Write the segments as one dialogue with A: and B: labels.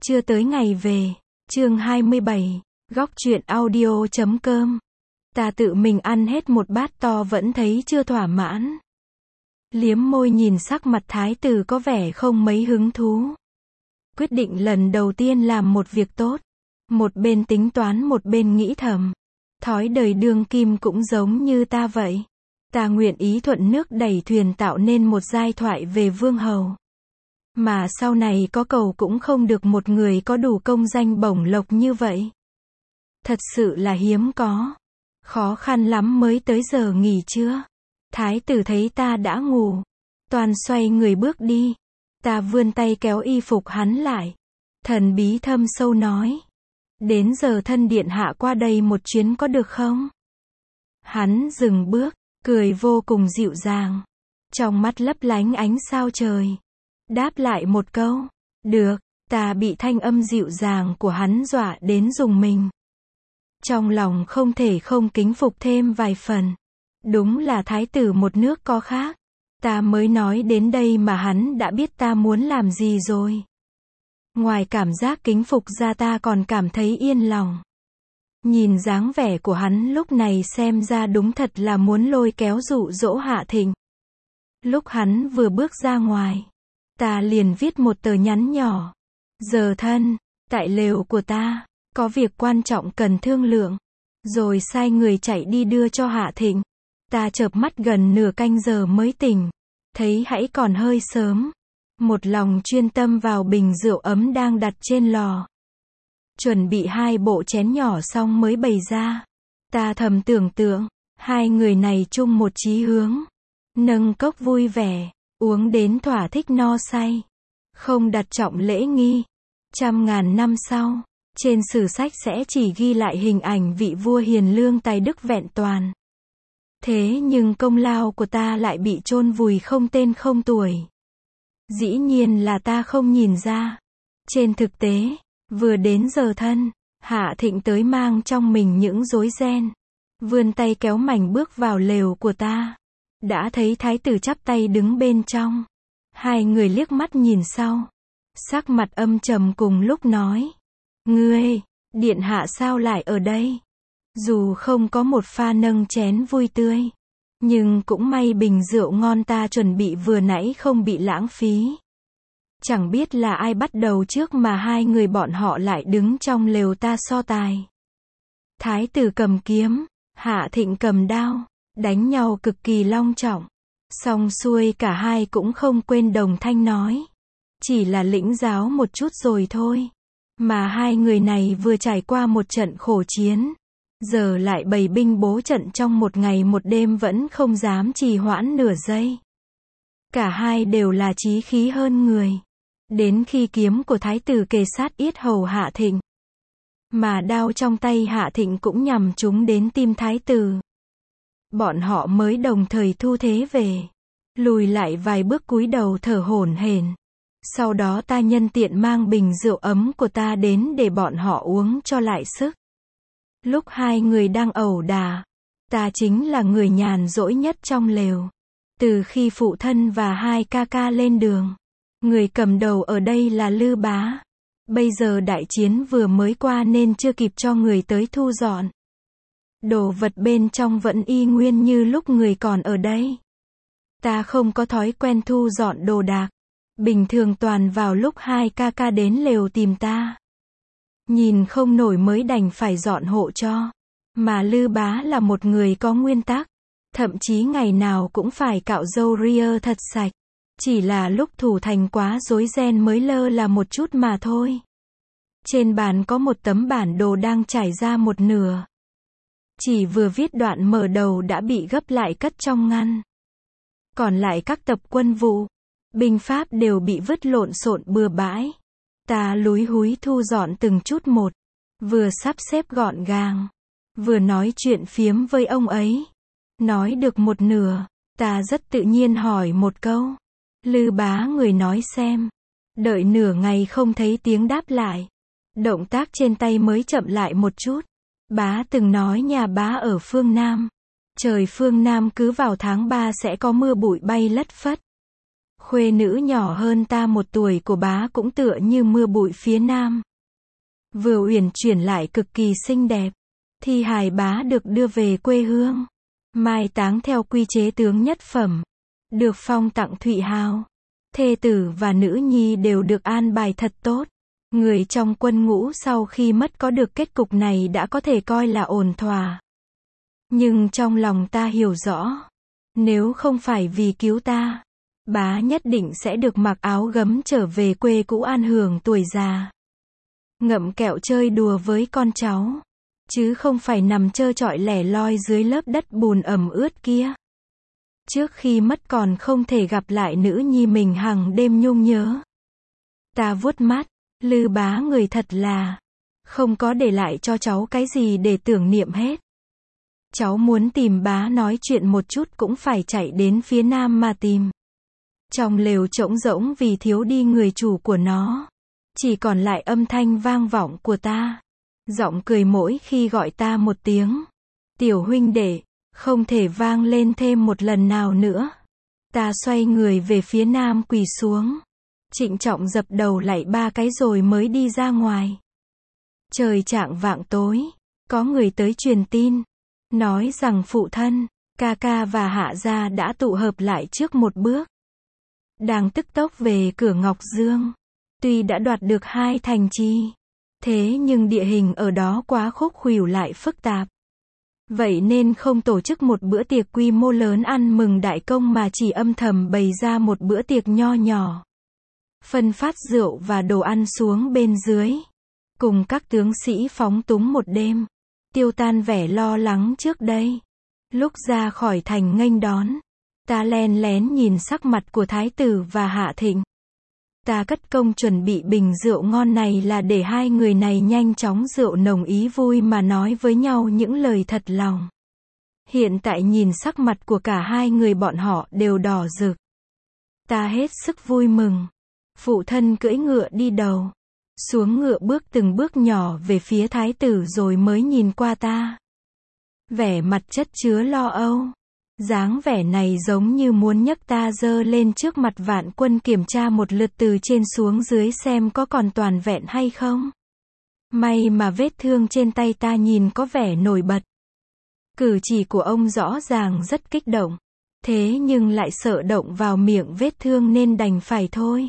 A: Chưa tới ngày về. Chương 27. Góc truyện audio.com. Ta tự mình ăn hết một bát to vẫn thấy chưa thỏa mãn. Liếm môi nhìn sắc mặt thái tử có vẻ không mấy hứng thú. Quyết định lần đầu tiên làm một việc tốt. Một bên tính toán một bên nghĩ thầm. Thói đời đương kim cũng giống như ta vậy. Ta nguyện ý thuận nước đẩy thuyền tạo nên một giai thoại về vương hầu. Mà sau này có cầu cũng không được một người có đủ công danh bổng lộc như vậy. Thật sự là hiếm có. Khó khăn lắm mới tới giờ nghỉ trưa. Thái tử thấy ta đã ngủ. Toàn xoay người bước đi. Ta vươn tay kéo y phục hắn lại. Thần bí thâm sâu nói. Đến giờ thân điện hạ qua đây một chuyến có được không? Hắn dừng bước, cười vô cùng dịu dàng. Trong mắt lấp lánh ánh sao trời. Đáp lại một câu. Được, ta bị thanh âm dịu dàng của hắn dọa đến rùng mình. Trong lòng không thể không kính phục thêm vài phần. Đúng là thái tử một nước có khác. Ta mới nói đến đây mà hắn đã biết ta muốn làm gì rồi. Ngoài cảm giác kính phục ra ta còn cảm thấy yên lòng. Nhìn dáng vẻ của hắn lúc này xem ra đúng thật là muốn lôi kéo dụ dỗ Hạ Thịnh. Lúc hắn vừa bước ra ngoài, ta liền viết một tờ nhắn nhỏ. Giờ thân, tại lều của ta, có việc quan trọng cần thương lượng. Rồi sai người chạy đi đưa cho Hạ Thịnh. Ta chợp mắt gần nửa canh giờ mới tỉnh. Thấy hãy còn hơi sớm. Một lòng chuyên tâm vào bình rượu ấm đang đặt trên lò. Chuẩn bị 2 bộ chén nhỏ xong mới bày ra. Ta thầm tưởng tượng, hai người này chung một chí hướng. Nâng cốc vui vẻ, uống đến thỏa thích no say. Không đặt trọng lễ nghi. Trăm ngàn năm sau, trên sử sách sẽ chỉ ghi lại hình ảnh vị vua hiền lương tài đức vẹn toàn. Thế nhưng công lao của ta lại bị chôn vùi không tên không tuổi. Dĩ nhiên là ta không nhìn ra. Trên thực tế, vừa đến giờ thân, Hạ Thịnh tới mang trong mình những rối ren. Vươn tay kéo mảnh bước vào lều của ta. Đã thấy thái tử chắp tay đứng bên trong. Hai người liếc mắt nhìn sau. Sắc mặt âm trầm cùng lúc nói. Ngươi, điện hạ sao lại ở đây? Dù không có một pha nâng chén vui tươi. Nhưng cũng may bình rượu ngon ta chuẩn bị vừa nãy không bị lãng phí. Chẳng biết là ai bắt đầu trước mà hai người bọn họ lại đứng trong lều ta so tài. Thái tử cầm kiếm, Hạ Thịnh cầm đao, đánh nhau cực kỳ long trọng. Xong xuôi cả hai cũng không quên đồng thanh nói. Chỉ là lĩnh giáo một chút rồi thôi. Mà hai người này vừa trải qua một trận khổ chiến. Giờ lại bày binh bố trận trong một ngày một đêm vẫn không dám trì hoãn nửa giây. Cả hai đều là chí khí hơn người. Đến khi kiếm của thái tử kề sát yết hầu Hạ Thịnh. Mà đao trong tay Hạ Thịnh cũng nhằm trúng đến tim thái tử. Bọn họ mới đồng thời thu thế về. Lùi lại vài bước cúi đầu thở hổn hển. Sau đó ta nhân tiện mang bình rượu ấm của ta đến để bọn họ uống cho lại sức. Lúc hai người đang ẩu đả, ta chính là người nhàn rỗi nhất trong lều. Từ khi phụ thân và hai ca ca lên đường, người cầm đầu ở đây là Lư Bá. Bây giờ đại chiến vừa mới qua nên chưa kịp cho người tới thu dọn. Đồ vật bên trong vẫn y nguyên như lúc người còn ở đây. Ta không có thói quen thu dọn đồ đạc. Bình thường toàn vào lúc hai ca ca đến lều tìm ta. Nhìn không nổi mới đành phải dọn hộ cho. Mà Lư Bá là một người có nguyên tắc. Thậm chí ngày nào cũng phải cạo râu ria thật sạch. Chỉ là lúc thủ thành quá rối ren mới lơ là một chút mà thôi. Trên bàn có một tấm bản đồ đang trải ra một nửa. Chỉ vừa viết đoạn mở đầu đã bị gấp lại cất trong ngăn. Còn lại các tập quân vụ, binh pháp đều bị vứt lộn xộn bừa bãi. Ta lúi húi thu dọn từng chút một. Vừa sắp xếp gọn gàng. Vừa nói chuyện phiếm với ông ấy. Nói được một nửa. Ta rất tự nhiên hỏi một câu. Lư Bá người nói xem. Đợi nửa ngày không thấy tiếng đáp lại. Động tác trên tay mới chậm lại một chút. Bá từng nói nhà bá ở phương Nam. Trời phương Nam cứ vào tháng 3 sẽ có mưa bụi bay lất phất. Khuê nữ nhỏ hơn ta 1 tuổi của bá cũng tựa như mưa bụi phía nam. Vừa uyển chuyển lại cực kỳ xinh đẹp. Thi hài bá được đưa về quê hương. Mai táng theo quy chế tướng nhất phẩm. Được phong tặng Thụy Hào. Thê tử và nữ nhi đều được an bài thật tốt. Người trong quân ngũ sau khi mất có được kết cục này đã có thể coi là ổn thỏa. Nhưng trong lòng ta hiểu rõ. Nếu không phải vì cứu ta, bá nhất định sẽ được mặc áo gấm trở về quê cũ an hưởng tuổi già. Ngậm kẹo chơi đùa với con cháu. Chứ không phải nằm trơ trọi lẻ loi dưới lớp đất bùn ẩm ướt kia. Trước khi mất còn không thể gặp lại nữ nhi mình hằng đêm nhung nhớ. Ta vuốt mắt, Lư bá người thật là không có để lại cho cháu cái gì để tưởng niệm hết. Cháu muốn tìm bá nói chuyện một chút cũng phải chạy đến phía nam mà tìm. Trong lều trống rỗng vì thiếu đi người chủ của nó. Chỉ còn lại âm thanh vang vọng của ta. Giọng cười mỗi khi gọi ta một tiếng. Tiểu huynh đệ, không thể vang lên thêm một lần nào nữa. Ta xoay người về phía nam quỳ xuống. Trịnh trọng dập đầu lạy 3 cái rồi mới đi ra ngoài. Trời chạng vạng tối. Có người tới truyền tin. Nói rằng phụ thân, ca ca và hạ gia đã tụ hợp lại trước một bước. Đang tức tốc về cửa Ngọc Dương. Tuy đã đoạt được 2 thành trì. Thế nhưng địa hình ở đó quá khúc khuỷu lại phức tạp. Vậy nên không tổ chức một bữa tiệc quy mô lớn ăn mừng đại công mà chỉ âm thầm bày ra một bữa tiệc nho nhỏ. Phân phát rượu và đồ ăn xuống bên dưới. Cùng các tướng sĩ phóng túng một đêm. Tiêu tan vẻ lo lắng trước đây. Lúc ra khỏi thành nghênh đón. Ta len lén nhìn sắc mặt của thái tử và Hạ Thịnh. Ta cất công chuẩn bị bình rượu ngon này là để 2 người này nhanh chóng rượu nồng ý vui mà nói với nhau những lời thật lòng. Hiện tại nhìn sắc mặt của cả 2 người bọn họ đều đỏ rực. Ta hết sức vui mừng. Phụ thân cưỡi ngựa đi đầu. Xuống ngựa bước từng bước nhỏ về phía thái tử rồi mới nhìn qua ta. Vẻ mặt chất chứa lo âu. Dáng vẻ này giống như muốn nhấc ta dơ lên trước mặt vạn quân kiểm tra một lượt từ trên xuống dưới xem có còn toàn vẹn hay không. May mà vết thương trên tay ta nhìn có vẻ nổi bật. Cử chỉ của ông rõ ràng rất kích động. Thế nhưng lại sợ động vào miệng vết thương nên đành phải thôi.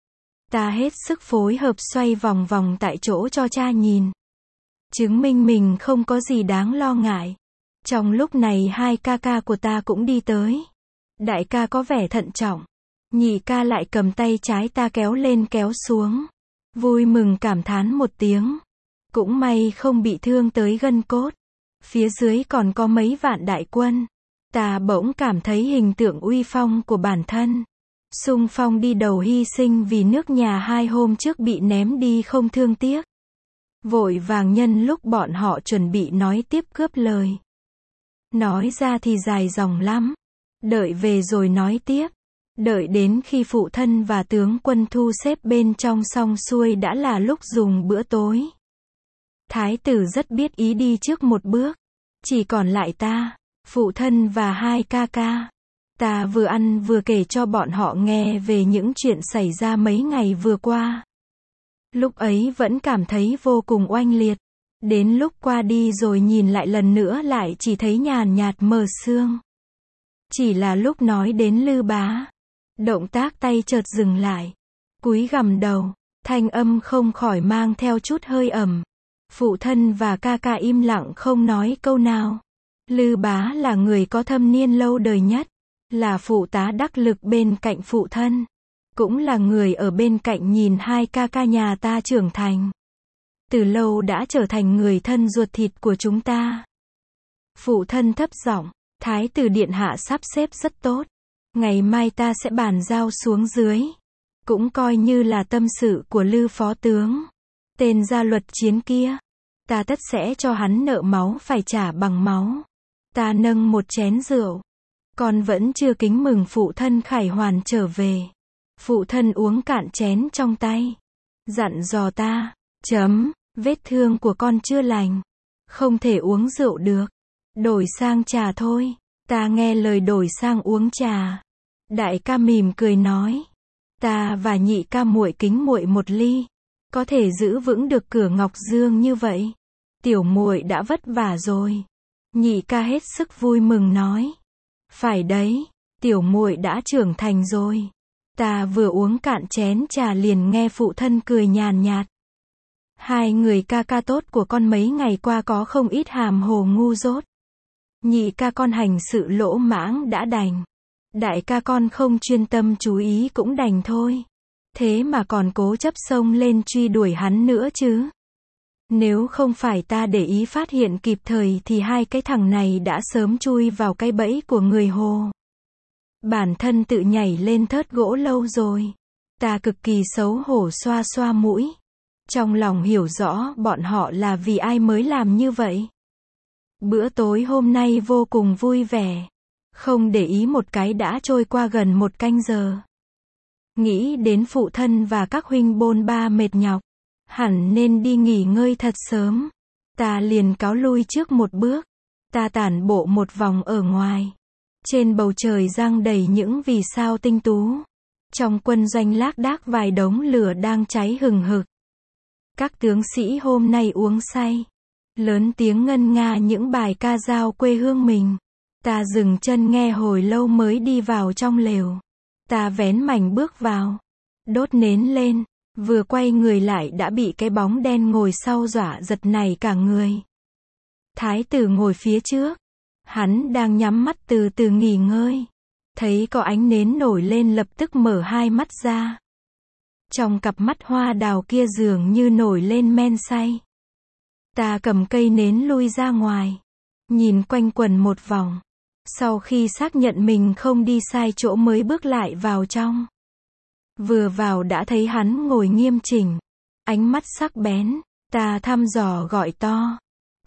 A: Ta hết sức phối hợp xoay vòng vòng tại chỗ cho cha nhìn. Chứng minh mình không có gì đáng lo ngại. Trong lúc này 2 ca ca của ta cũng đi tới. Đại ca có vẻ thận trọng. Nhị ca lại cầm tay trái ta kéo lên kéo xuống. Vui mừng cảm thán một tiếng. Cũng may không bị thương tới gân cốt. Phía dưới còn có mấy vạn đại quân. Ta bỗng cảm thấy hình tượng uy phong của bản thân. Xung phong đi đầu hy sinh vì nước nhà 2 hôm trước bị ném đi không thương tiếc. Vội vàng nhân lúc bọn họ chuẩn bị nói tiếp cướp lời. Nói ra thì dài dòng lắm. Đợi về rồi nói tiếp. Đợi đến khi phụ thân và tướng quân thu xếp bên trong xong xuôi đã là lúc dùng bữa tối. Thái tử rất biết ý đi trước một bước. Chỉ còn lại ta, phụ thân và 2 ca ca. Ta vừa ăn vừa kể cho bọn họ nghe về những chuyện xảy ra mấy ngày vừa qua. Lúc ấy vẫn cảm thấy vô cùng oanh liệt. Đến lúc qua đi rồi nhìn lại lần nữa lại chỉ thấy nhàn nhạt mờ sương. Chỉ là lúc nói đến Lư bá. Động tác tay chợt dừng lại. Cúi gằm đầu. Thanh âm không khỏi mang theo chút hơi ẩm. Phụ thân và ca ca im lặng không nói câu nào. Lư bá là người có thâm niên lâu đời nhất. Là phụ tá đắc lực bên cạnh phụ thân. Cũng là người ở bên cạnh nhìn 2 ca ca nhà ta trưởng thành. Từ lâu đã trở thành người thân ruột thịt của chúng ta. Phụ thân thấp giọng, Thái tử điện hạ sắp xếp rất tốt. Ngày mai ta sẽ bàn giao xuống dưới. Cũng coi như là tâm sự của Lư phó tướng. Tên gia luật chiến kia. Ta tất sẽ cho hắn nợ máu phải trả bằng máu. Ta nâng một chén rượu. Con vẫn chưa kính mừng phụ thân khải hoàn trở về. Phụ thân uống cạn chén trong tay. Dặn dò ta. Vết thương của con chưa lành. Không thể uống rượu được. Đổi sang trà thôi. Ta nghe lời đổi sang uống trà. Đại ca mỉm cười nói. Ta và nhị ca muội kính muội một ly. Có thể giữ vững được cửa Ngọc Dương như vậy. Tiểu muội đã vất vả rồi. Nhị ca hết sức vui mừng nói. Phải đấy, tiểu muội đã trưởng thành rồi. Ta vừa uống cạn chén trà liền nghe phụ thân cười nhàn nhạt. Hai người ca ca tốt của con mấy ngày qua có không ít hàm hồ ngu dốt. Nhị ca con hành sự lỗ mãng đã đành. Đại ca con không chuyên tâm chú ý cũng đành thôi. Thế mà còn cố chấp xông lên truy đuổi hắn nữa chứ. Nếu không phải ta để ý phát hiện kịp thời thì hai cái thằng này đã sớm chui vào cái bẫy của người Hồ. Bản thân tự nhảy lên thớt gỗ lâu rồi. Ta cực kỳ xấu hổ xoa xoa mũi. Trong lòng hiểu rõ bọn họ là vì ai mới làm như vậy. Bữa tối hôm nay vô cùng vui vẻ. Không để ý một cái đã trôi qua gần 1 canh giờ. Nghĩ đến phụ thân và các huynh bôn ba mệt nhọc. Hẳn nên đi nghỉ ngơi thật sớm. Ta liền cáo lui trước một bước. Ta tản bộ một vòng ở ngoài. Trên bầu trời giăng đầy những vì sao tinh tú. Trong quân doanh lác đác vài đống lửa đang cháy hừng hực. Các tướng sĩ hôm nay uống say. Lớn tiếng ngân nga những bài ca dao quê hương mình. Ta dừng chân nghe hồi lâu mới đi vào trong lều. Ta vén mảnh bước vào. Đốt nến lên. Vừa quay người lại đã bị cái bóng đen ngồi sau dọa giật nảy cả người. Thái tử ngồi phía trước. Hắn đang nhắm mắt từ từ nghỉ ngơi. Thấy có ánh nến nổi lên lập tức mở hai mắt ra. Trong cặp mắt hoa đào kia dường như nổi lên men say. Ta cầm cây nến lui ra ngoài. Nhìn quanh quần một vòng. Sau khi xác nhận mình không đi sai chỗ mới bước lại vào trong. Vừa vào đã thấy hắn ngồi nghiêm chỉnh. Ánh mắt sắc bén. Ta thăm dò gọi to.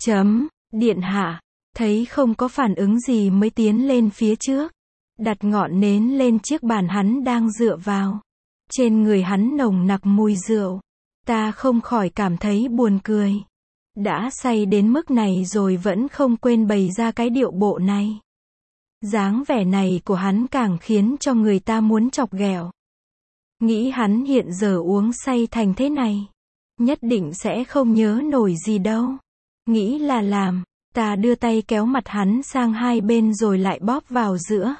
A: Điện hạ. Thấy không có phản ứng gì mới tiến lên phía trước. Đặt ngọn nến lên chiếc bàn hắn đang dựa vào. Trên người hắn nồng nặc mùi rượu. Ta không khỏi cảm thấy buồn cười. Đã say đến mức này rồi vẫn không quên bày ra cái điệu bộ này. Dáng vẻ này của hắn càng khiến cho người ta muốn chọc ghẹo. Nghĩ hắn hiện giờ uống say thành thế này. Nhất định sẽ không nhớ nổi gì đâu. Nghĩ là làm. Ta đưa tay kéo mặt hắn sang hai bên rồi lại bóp vào giữa.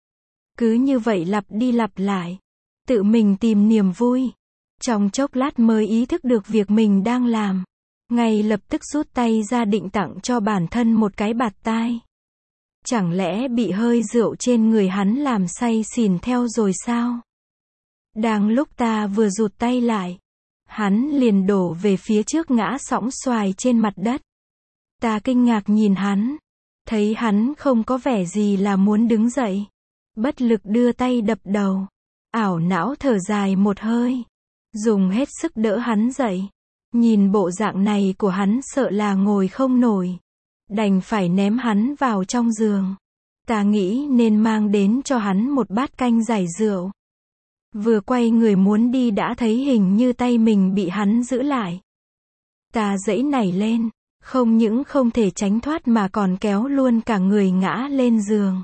A: Cứ như vậy lặp đi lặp lại. Tự mình tìm niềm vui. Trong chốc lát mới ý thức được việc mình đang làm. Ngay lập tức rút tay ra định tặng cho bản thân một cái bạt tai. Chẳng lẽ bị hơi rượu trên người hắn làm say xỉn theo rồi sao? Đang lúc ta vừa rụt tay lại. Hắn liền đổ về phía trước ngã sõng xoài trên mặt đất. Ta kinh ngạc nhìn hắn. Thấy hắn không có vẻ gì là muốn đứng dậy. Bất lực đưa tay đập đầu. Ảo não thở dài một hơi. Dùng hết sức đỡ hắn dậy. Nhìn bộ dạng này của hắn sợ là ngồi không nổi. Đành phải ném hắn vào trong giường. Ta nghĩ nên mang đến cho hắn một bát canh giải rượu. Vừa quay người muốn đi đã thấy hình như tay mình bị hắn giữ lại. Ta giãy nảy lên. Không những không thể tránh thoát mà còn kéo luôn cả người ngã lên giường.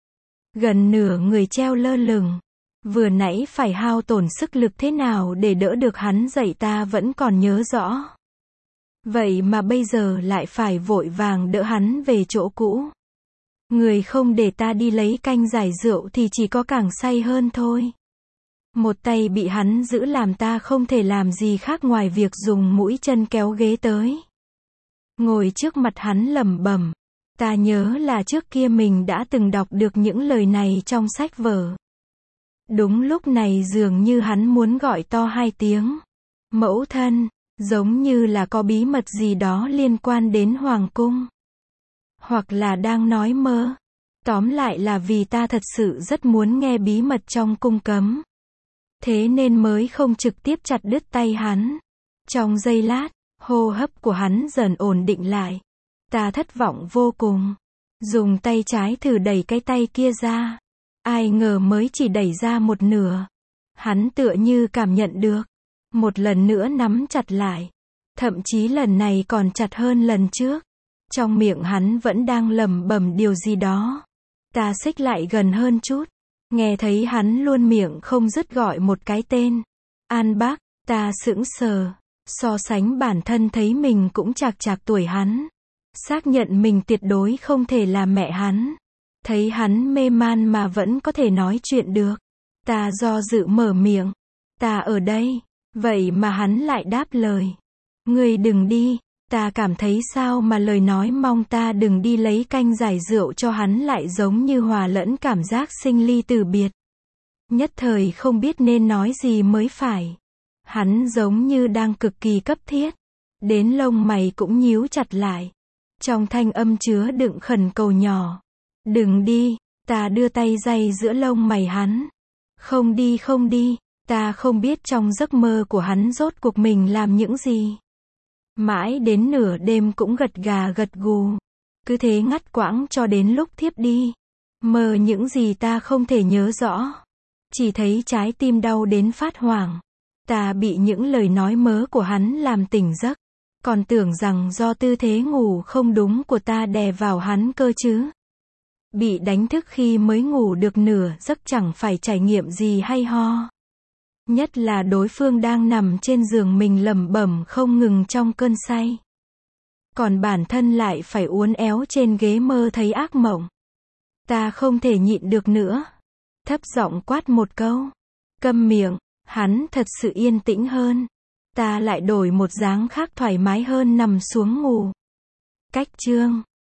A: Gần nửa người treo lơ lửng. Vừa nãy phải hao tổn sức lực thế nào để đỡ được hắn dậy ta vẫn còn nhớ rõ. Vậy mà bây giờ lại phải vội vàng đỡ hắn về chỗ cũ. Người không để ta đi lấy canh giải rượu thì chỉ có càng say hơn thôi. Một tay bị hắn giữ làm ta không thể làm gì khác ngoài việc dùng mũi chân kéo ghế tới. Ngồi trước mặt hắn lẩm bẩm. Ta nhớ là trước kia mình đã từng đọc được những lời này trong sách vở. Đúng lúc này dường như hắn muốn gọi to 2 tiếng. Mẫu thân, giống như là có bí mật gì đó liên quan đến hoàng cung. Hoặc là đang nói mơ. Tóm lại là vì ta thật sự rất muốn nghe bí mật trong cung cấm. Thế nên mới không trực tiếp chặt đứt tay hắn. Trong giây lát, hô hấp của hắn dần ổn định lại. Ta thất vọng vô cùng. Dùng tay trái thử đẩy cái tay kia ra. Ai ngờ mới chỉ đẩy ra một nửa. Hắn tựa như cảm nhận được. Một lần nữa nắm chặt lại. Thậm chí lần này còn chặt hơn lần trước. Trong miệng hắn vẫn đang lẩm bẩm điều gì đó. Ta xích lại gần hơn chút. Nghe thấy hắn luôn miệng không dứt gọi một cái tên. An Bác, ta sững sờ. So sánh bản thân thấy mình cũng chạc chạc tuổi hắn. Xác nhận mình tuyệt đối không thể là mẹ hắn. Thấy hắn mê man mà vẫn có thể nói chuyện được. Ta do dự mở miệng. Ta ở đây. Vậy mà hắn lại đáp lời. Ngươi đừng đi. Ta cảm thấy sao mà lời nói mong ta đừng đi lấy canh giải rượu cho hắn lại giống như hòa lẫn cảm giác sinh ly từ biệt. Nhất thời không biết nên nói gì mới phải. Hắn giống như đang cực kỳ cấp thiết. Đến lông mày cũng nhíu chặt lại. Trong thanh âm chứa đựng khẩn cầu nhỏ. Đừng đi. Ta đưa tay day giữa lông mày hắn. Không đi không đi. Ta không biết trong giấc mơ của hắn rốt cuộc mình làm những gì. Mãi đến nửa đêm cũng gật gà gật gù. Cứ thế ngắt quãng cho đến lúc thiếp đi. Mơ những gì ta không thể nhớ rõ. Chỉ thấy trái tim đau đến phát hoảng. Ta bị những lời nói mớ của hắn làm tỉnh giấc. Còn tưởng rằng do tư thế ngủ không đúng của ta đè vào hắn cơ chứ. Bị đánh thức khi mới ngủ được nửa giấc chẳng phải trải nghiệm gì hay ho. Nhất là đối phương đang nằm trên giường mình lẩm bẩm không ngừng trong cơn say. Còn bản thân lại phải uốn éo trên ghế mơ thấy ác mộng. Ta không thể nhịn được nữa. Thấp giọng quát một câu. Câm miệng. Hắn thật sự yên tĩnh hơn. Ta lại đổi một dáng khác thoải mái hơn nằm xuống ngủ. Cách chương